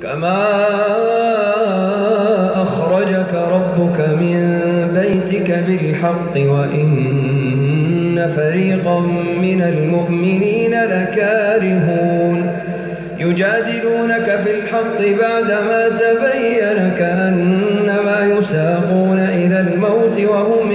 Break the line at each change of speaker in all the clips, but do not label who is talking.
كما أخرجك ربك من بيتك بالحق وإن فريقا من المؤمنين لكارهون يجادلونك في الحق بعدما تبين كأنما يساقون إلى الموت وهم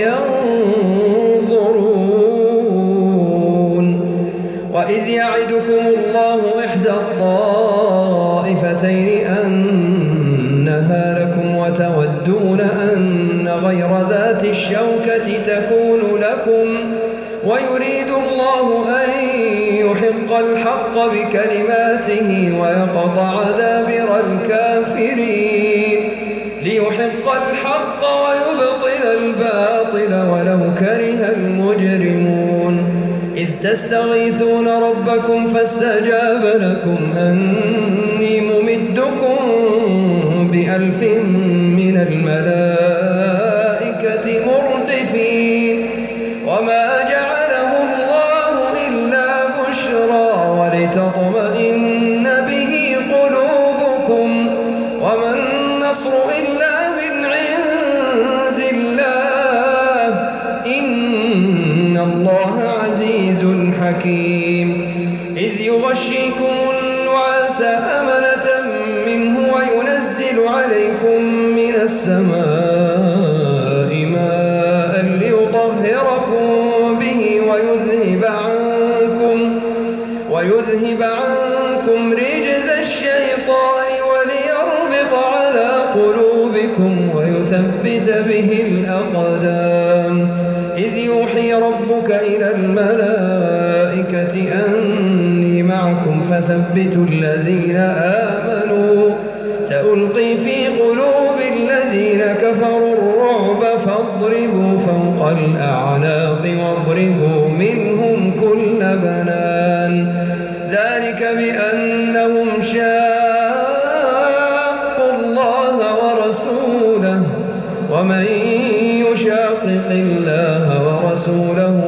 ينظرون وإذ يعدكم الله إحدى الطائفتين أنها لكم وتودون أن غير ذات الشوكة تكون لكم ويريد الله أن يحق الحق بكلماته ويقطع دابر الكافرين ليحق الحق ويبطل الباطل ولو كره المجرمون إذ تستغيثون ربكم فاستجاب لكم أني ممدكم ب1000 من الملائكة مردفين وما جعله الله إلا بشرى ولتطمئن به قلوبكم وما النصر إلا من عند الله إن الله عزيز حكيم إذ يغشيكم النعاس أمنة منه وينزل عليكم من السماء ماء ليطهركم به ويذهب عنكم رجز الشيطان وليربط على قلوبكم ويثبت به الأقدام إذ يوحي ربك إلى الملائكة أني معكم فثبتوا الذين آمنوا سألقي في قلوب الذين كفروا الرعب فاضربوا فوق الأعناق واضربوا منهم كل بنان ذلك بأنهم شاقوا الله ورسوله ومن يشاقق الله ورسوله